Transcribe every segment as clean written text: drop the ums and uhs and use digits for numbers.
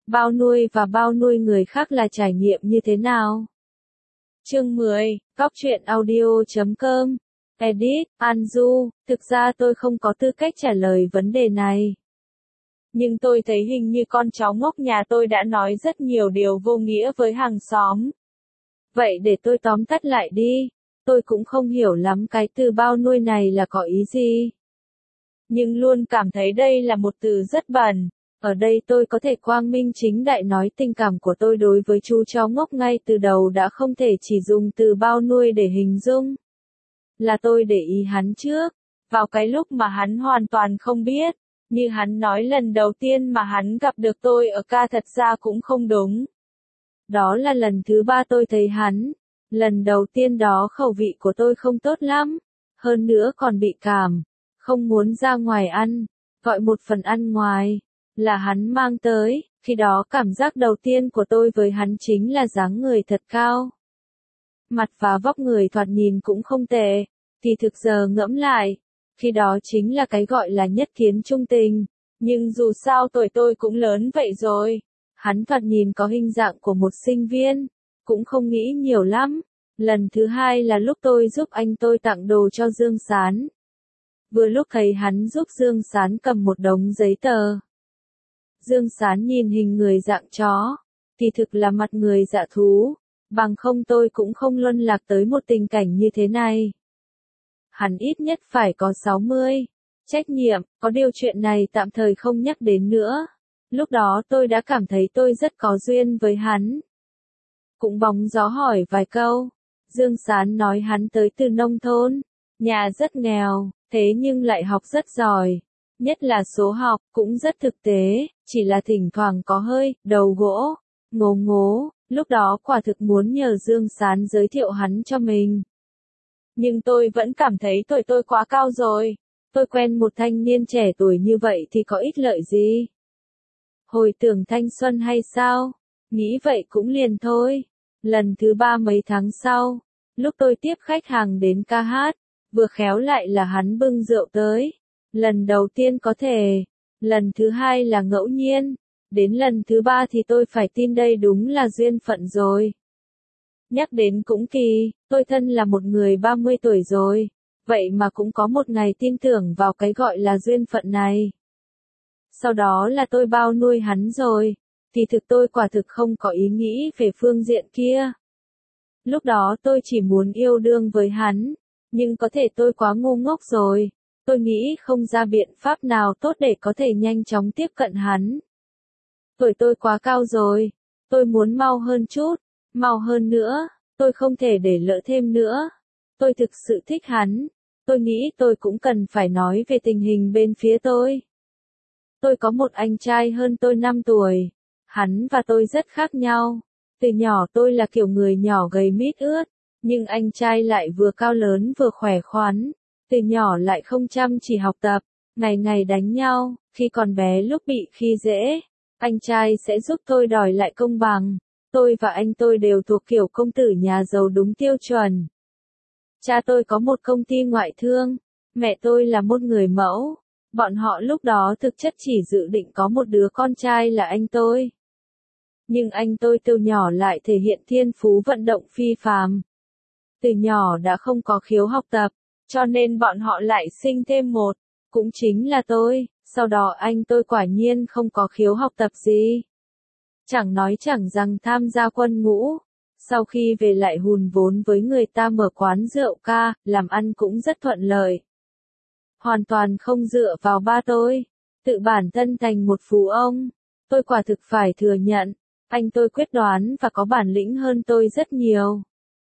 Bao nuôi và bao nuôi người khác là trải nghiệm như thế nào? Chương 10, Góc truyện audio.com. Edit, Anju, thực ra tôi không có tư cách trả lời vấn đề này. Nhưng tôi thấy hình như con cháu ngốc nhà tôi đã nói rất nhiều điều vô nghĩa với hàng xóm. Vậy để tôi tóm tắt lại đi. Tôi cũng không hiểu lắm cái từ bao nuôi này là có ý gì. Nhưng luôn cảm thấy đây là một từ rất bẩn. Ở đây tôi có thể quang minh chính đại nói tình cảm của tôi đối với chú chó ngốc ngay từ đầu đã không thể chỉ dùng từ bao nuôi để hình dung. Là tôi để ý hắn trước, vào cái lúc mà hắn hoàn toàn không biết, như hắn nói lần đầu tiên mà hắn gặp được tôi ở ca thật ra cũng không đúng. Đó là lần thứ 3 tôi thấy hắn. Lần đầu tiên đó khẩu vị của tôi không tốt lắm, hơn nữa còn bị cảm, không muốn ra ngoài ăn, gọi một phần ăn ngoài, là hắn mang tới, khi đó cảm giác đầu tiên của tôi với hắn chính là dáng người thật cao. Mặt và vóc người thoạt nhìn cũng không tệ, thì thực giờ ngẫm lại, khi đó chính là cái gọi là nhất kiến trung tình, nhưng dù sao tuổi tôi cũng lớn vậy rồi, hắn thoạt nhìn có hình dạng của một sinh viên. Cũng không nghĩ nhiều lắm. Lần thứ 2 là lúc tôi giúp anh tôi tặng đồ cho Dương Sán. Vừa lúc thấy hắn giúp Dương Sán cầm một đống giấy tờ. Dương Sán nhìn hình người dạng chó, thì thực là mặt người dạ thú, bằng không tôi cũng không luân lạc tới một tình cảnh như thế này. Hắn ít nhất phải có 60. Trách nhiệm, có điều chuyện này tạm thời không nhắc đến nữa. Lúc đó tôi đã cảm thấy tôi rất có duyên với hắn. Cũng bóng gió hỏi vài câu. Dương Sán nói hắn tới từ nông thôn, nhà rất nghèo, thế nhưng lại học rất giỏi. Nhất là số học, cũng rất thực tế, chỉ là thỉnh thoảng có hơi, đầu gỗ, ngố ngố, lúc đó quả thực muốn nhờ Dương Sán giới thiệu hắn cho mình. Nhưng tôi vẫn cảm thấy tuổi tôi quá cao rồi, tôi quen một thanh niên trẻ tuổi như vậy thì có ích lợi gì? Hồi tưởng thanh xuân hay sao? Nghĩ vậy cũng liền thôi. Lần thứ 3 mấy tháng sau, lúc tôi tiếp khách hàng đến ca hát, vừa khéo lại là hắn bưng rượu tới. Lần đầu tiên có thể, lần thứ 2 là ngẫu nhiên, đến lần thứ 3 thì tôi phải tin đây đúng là duyên phận rồi. Nhắc đến cũng kỳ, tôi thân là một người 30 tuổi rồi, vậy mà cũng có một ngày tin tưởng vào cái gọi là duyên phận này. Sau đó là tôi bao nuôi hắn rồi, thì thực tôi quả thực không có ý nghĩ về phương diện kia. Lúc đó tôi chỉ muốn yêu đương với hắn, nhưng có thể tôi quá ngu ngốc rồi, tôi nghĩ không ra biện pháp nào tốt để có thể nhanh chóng tiếp cận hắn. Tuổi tôi quá cao rồi, tôi muốn mau hơn chút, mau hơn nữa, tôi không thể để lỡ thêm nữa. Tôi thực sự thích hắn, tôi nghĩ tôi cũng cần phải nói về tình hình bên phía tôi. Tôi có một anh trai hơn tôi 5 tuổi. Hắn và tôi rất khác nhau. Từ nhỏ tôi là kiểu người nhỏ gầy mít ướt, nhưng anh trai lại vừa cao lớn vừa khỏe khoắn. Từ nhỏ lại không chăm chỉ học tập, ngày ngày đánh nhau, khi còn bé lúc bị khi dễ, anh trai sẽ giúp tôi đòi lại công bằng. Tôi và anh tôi đều thuộc kiểu công tử nhà giàu đúng tiêu chuẩn. Cha tôi có một công ty ngoại thương, mẹ tôi là một người mẫu. Bọn họ lúc đó thực chất chỉ dự định có một đứa con trai là anh tôi. Nhưng anh tôi từ nhỏ lại thể hiện thiên phú vận động phi phàm. Từ nhỏ đã không có khiếu học tập, cho nên bọn họ lại sinh thêm một, cũng chính là tôi. Sau đó anh tôi quả nhiên không có khiếu học tập gì. Chẳng nói chẳng rằng tham gia quân ngũ. Sau khi về lại hùn vốn với người ta mở quán rượu ca, làm ăn cũng rất thuận lợi. Hoàn toàn không dựa vào ba tôi, tự bản thân thành một phú ông. Tôi quả thực phải thừa nhận, anh tôi quyết đoán và có bản lĩnh hơn tôi rất nhiều.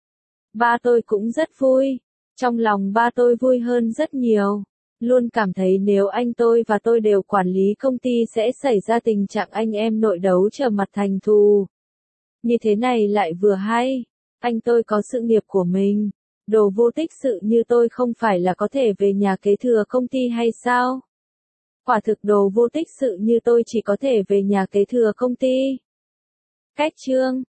Ba tôi cũng rất vui, trong lòng ba tôi vui hơn rất nhiều. Luôn cảm thấy nếu anh tôi và tôi đều quản lý công ty sẽ xảy ra tình trạng anh em nội đấu trở mặt thành thù. Như thế này lại vừa hay, anh tôi có sự nghiệp của mình. Đồ vô tích sự như tôi không phải là có thể về nhà kế thừa công ty hay sao? Quả thực đồ vô tích sự như tôi chỉ có thể về nhà kế thừa công ty. Cách chương